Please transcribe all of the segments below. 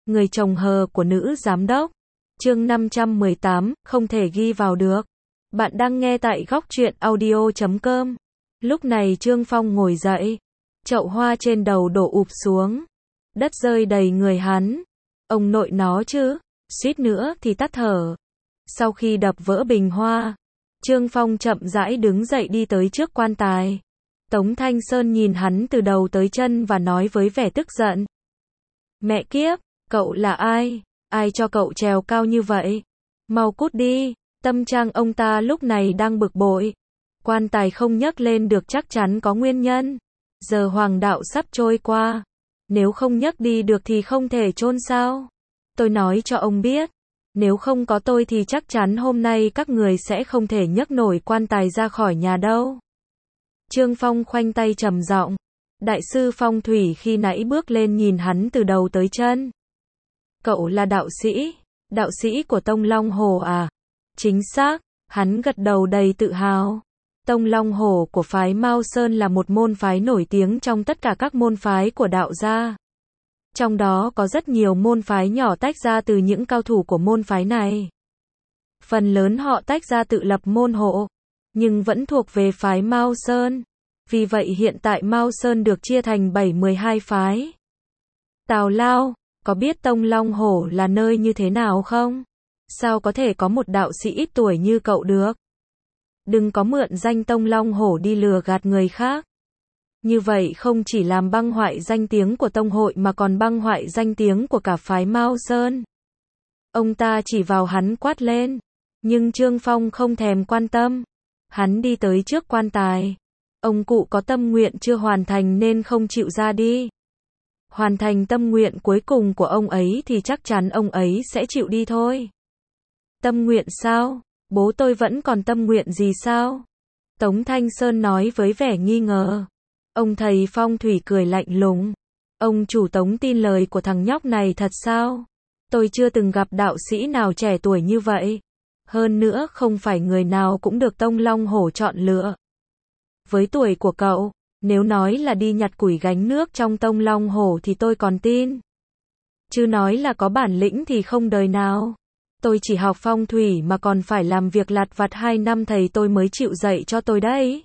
Người chồng hờ của nữ giám đốc. Chương 518, không thể ghi vào được. Bạn đang nghe tại góc truyện audio.com. Lúc này Trương Phong ngồi dậy. Chậu hoa trên đầu đổ ụp xuống. Đất rơi đầy người hắn. Ông nội nó chứ. Suýt nữa thì tắt thở. Sau khi đập vỡ bình hoa, Trương Phong chậm rãi đứng dậy đi tới trước quan tài. Tống Thanh Sơn nhìn hắn từ đầu tới chân và nói với vẻ tức giận. Mẹ kiếp, cậu là ai? Ai cho cậu trèo cao như vậy? Mau cút đi. Tâm trạng ông ta lúc này đang bực bội. Quan tài không nhấc lên được chắc chắn có nguyên nhân. Giờ hoàng đạo sắp trôi qua. Nếu không nhấc đi được thì không thể chôn sao? Tôi nói cho ông biết. Nếu không có tôi thì chắc chắn hôm nay các người sẽ không thể nhấc nổi quan tài ra khỏi nhà đâu. Trương Phong khoanh tay trầm giọng. Đại sư phong thủy khi nãy bước lên nhìn hắn từ đầu tới chân. Cậu là đạo sĩ của Tông Long Hồ à? Chính xác, hắn gật đầu đầy tự hào. Tông Long Hồ của phái Mao Sơn là một môn phái nổi tiếng trong tất cả các môn phái của đạo gia. Trong đó có rất nhiều môn phái nhỏ tách ra từ những cao thủ của môn phái này. Phần lớn họ tách ra tự lập môn hộ, nhưng vẫn thuộc về phái Mao Sơn. Vì vậy hiện tại Mao Sơn được chia thành 7-12 phái. Tào Lao, có biết Tông Long Hồ là nơi như thế nào không? Sao có thể có một đạo sĩ ít tuổi như cậu được? Đừng có mượn danh Tông Long Hồ đi lừa gạt người khác. Như vậy không chỉ làm băng hoại danh tiếng của tông hội mà còn băng hoại danh tiếng của cả phái Mao Sơn. Ông ta chỉ vào hắn quát lên. Nhưng Trương Phong không thèm quan tâm. Hắn đi tới trước quan tài. Ông cụ có tâm nguyện chưa hoàn thành nên không chịu ra đi. Hoàn thành tâm nguyện cuối cùng của ông ấy thì chắc chắn ông ấy sẽ chịu đi thôi. Tâm nguyện sao? Bố tôi vẫn còn tâm nguyện gì sao? Tống Thanh Sơn nói với vẻ nghi ngờ. Ông thầy phong thủy cười lạnh lùng. Ông chủ Tống tin lời của thằng nhóc này thật sao? Tôi chưa từng gặp đạo sĩ nào trẻ tuổi như vậy. Hơn nữa không phải người nào cũng được Tông Long Hổ chọn lựa. Với tuổi của cậu, nếu nói là đi nhặt củi gánh nước trong Tông Long Hổ thì tôi còn tin. Chứ nói là có bản lĩnh thì không đời nào. Tôi chỉ học phong thủy mà còn phải làm việc lặt vặt 2 năm thầy tôi mới chịu dạy cho tôi đấy.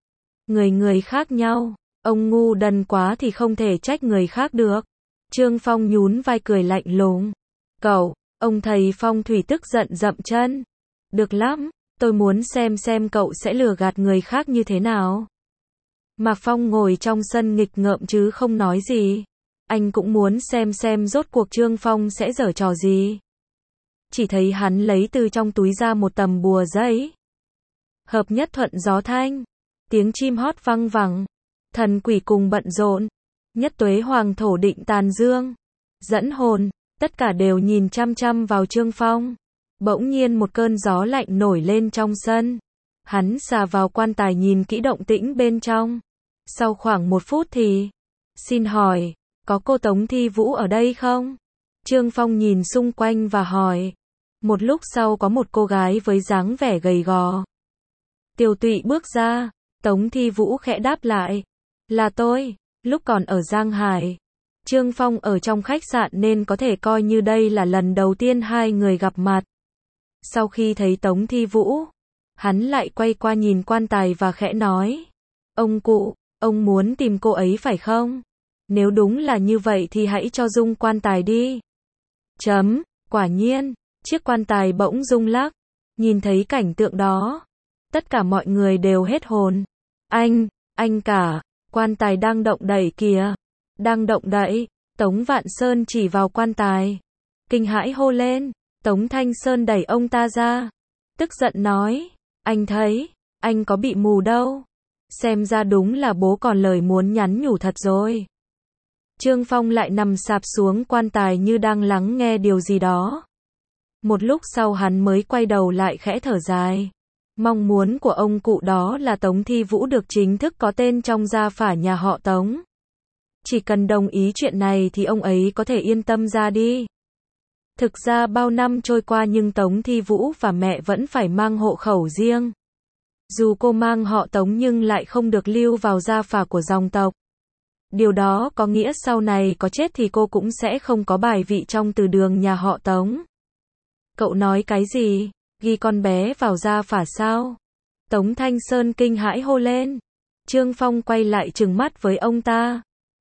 Người khác nhau, ông ngu đần quá thì không thể trách người khác được. Trương Phong nhún vai cười lạnh lùng. Cậu, ông thầy phong thủy tức giận dậm chân. Được lắm, tôi muốn xem cậu sẽ lừa gạt người khác như thế nào. Mạc Phong ngồi trong sân nghịch ngợm chứ không nói gì. Anh cũng muốn xem rốt cuộc Trương Phong sẽ giở trò gì. Chỉ thấy hắn lấy từ trong túi ra một tấm bùa giấy. Hợp nhất thuận gió thanh. Tiếng chim hót vang vẳng. Thần quỷ cùng bận rộn. Nhất tuế hoàng thổ định tàn dương. Dẫn hồn. Tất cả đều nhìn chăm chăm vào Trương Phong. Bỗng nhiên một cơn gió lạnh nổi lên trong sân. Hắn xà vào quan tài nhìn kỹ động tĩnh bên trong. Sau khoảng 1 phút thì. Xin hỏi, có cô Tống Thi Vũ ở đây không? Trương Phong nhìn xung quanh và hỏi. Một lúc sau có một cô gái với dáng vẻ gầy gò. Tiều tụy bước ra. Tống Thi Vũ khẽ đáp lại. Là tôi, lúc còn ở Giang Hải. Trương Phong ở trong khách sạn nên có thể coi như đây là lần đầu tiên hai người gặp mặt. Sau khi thấy Tống Thi Vũ, hắn lại quay qua nhìn quan tài và khẽ nói. Ông cụ, ông muốn tìm cô ấy phải không? Nếu đúng là như vậy thì hãy cho rung quan tài đi. Quả nhiên, chiếc quan tài bỗng rung lắc. Nhìn thấy cảnh tượng đó, tất cả mọi người đều hết hồn. Anh cả, quan tài đang động đậy kìa. Đang động đậy. Tống Vạn Sơn chỉ vào quan tài. Kinh hãi hô lên. Tống Thanh Sơn đẩy ông ta ra. Tức giận nói. Anh thấy, anh có bị mù đâu. Xem ra đúng là bố còn lời muốn nhắn nhủ thật rồi. Trương Phong lại nằm sạp xuống quan tài như đang lắng nghe điều gì đó. Một lúc sau hắn mới quay đầu lại khẽ thở dài. Mong muốn của ông cụ đó là Tống Thi Vũ được chính thức có tên trong gia phả nhà họ Tống. Chỉ cần đồng ý chuyện này thì ông ấy có thể yên tâm ra đi. Thực ra bao năm trôi qua nhưng Tống Thi Vũ và mẹ vẫn phải mang hộ khẩu riêng. Dù cô mang họ Tống nhưng lại không được lưu vào gia phả của dòng tộc. Điều đó có nghĩa sau này có chết thì cô cũng sẽ không có bài vị trong từ đường nhà họ Tống. Cậu nói cái gì? Ghi con bé vào gia phả sao? Tống Thanh Sơn kinh hãi hô lên. Trương Phong quay lại trừng mắt với ông ta.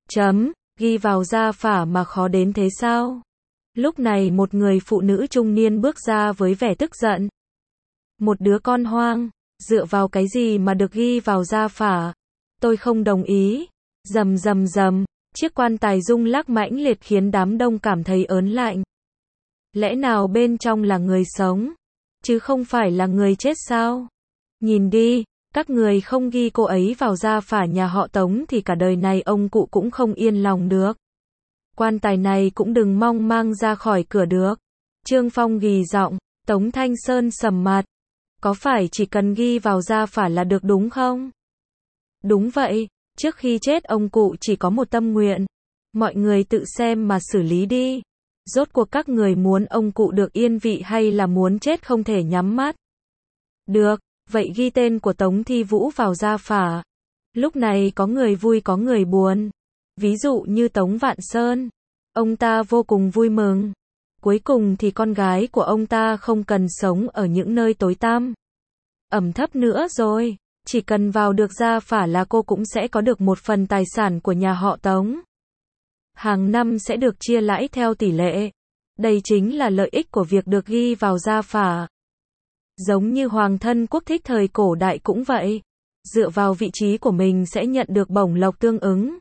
Ghi vào gia phả mà khó đến thế sao? Lúc này một người phụ nữ trung niên bước ra với vẻ tức giận. Một đứa con hoang, dựa vào cái gì mà được ghi vào gia phả? Tôi không đồng ý. Rầm rầm rầm, chiếc quan tài rung lắc mãnh liệt khiến đám đông cảm thấy ớn lạnh. Lẽ nào bên trong là người sống, chứ không phải là người chết sao? Nhìn đi, các người không ghi cô ấy vào gia phả nhà họ Tống thì cả đời này ông cụ cũng không yên lòng được. Quan tài này cũng đừng mong mang ra khỏi cửa được. Trương Phong gì giọng. Tống Thanh Sơn sầm mặt. Có phải chỉ cần ghi vào gia phả là được đúng không? Đúng vậy, trước khi chết ông cụ chỉ có một tâm nguyện. Mọi người tự xem mà xử lý đi. Rốt cuộc các người muốn ông cụ được yên vị hay là muốn chết không thể nhắm mắt? Được, vậy ghi tên của Tống Thi Vũ vào gia phả. Lúc này có người vui có người buồn. Ví dụ như Tống Vạn Sơn, ông ta vô cùng vui mừng. Cuối cùng thì con gái của ông ta không cần sống ở những nơi tối tăm, ẩm thấp nữa rồi. Chỉ cần vào được gia phả là cô cũng sẽ có được một phần tài sản của nhà họ Tống. Hàng năm sẽ được chia lãi theo tỷ lệ. Đây chính là lợi ích của việc được ghi vào gia phả. Giống như hoàng thân quốc thích thời cổ đại cũng vậy. Dựa vào vị trí của mình sẽ nhận được bổng lộc tương ứng.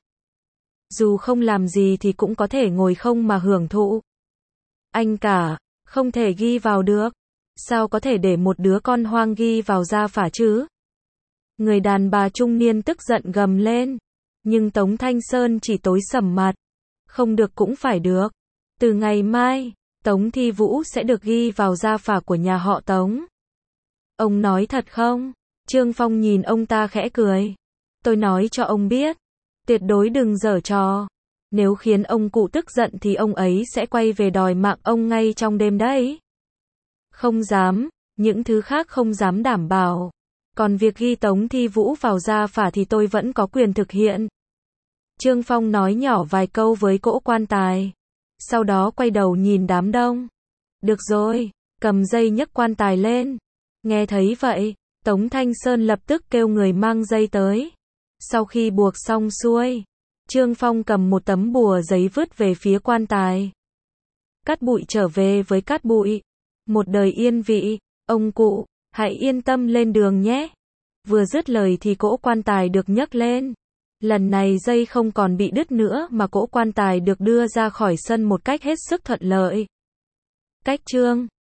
Dù không làm gì thì cũng có thể ngồi không mà hưởng thụ. Anh cả, không thể ghi vào được. Sao có thể để một đứa con hoang ghi vào gia phả chứ? Người đàn bà trung niên tức giận gầm lên. Nhưng Tống Thanh Sơn chỉ tối sầm mặt. Không được cũng phải được. Từ ngày mai, Tống Thi Vũ sẽ được ghi vào gia phả của nhà họ Tống. Ông nói thật không? Trương Phong nhìn ông ta khẽ cười. Tôi nói cho ông biết. Tuyệt đối đừng giở trò. Nếu khiến ông cụ tức giận thì ông ấy sẽ quay về đòi mạng ông ngay trong đêm đấy. Không dám, những thứ khác không dám đảm bảo. Còn việc ghi Tống Thi Vũ vào gia phả thì tôi vẫn có quyền thực hiện. Trương Phong nói nhỏ vài câu với cỗ quan tài. Sau đó quay đầu nhìn đám đông. Được rồi, cầm dây nhấc quan tài lên. Nghe thấy vậy, Tống Thanh Sơn lập tức kêu người mang dây tới. Sau khi buộc xong xuôi, Trương Phong cầm một tấm bùa giấy vứt về phía quan tài. Cát Bụi trở về với Cát Bụi. Một đời yên vị, ông cụ, hãy yên tâm lên đường nhé. Vừa dứt lời thì cỗ quan tài được nhấc lên. Lần này dây không còn bị đứt nữa mà cỗ quan tài được đưa ra khỏi sân một cách hết sức thuận lợi. Cách chương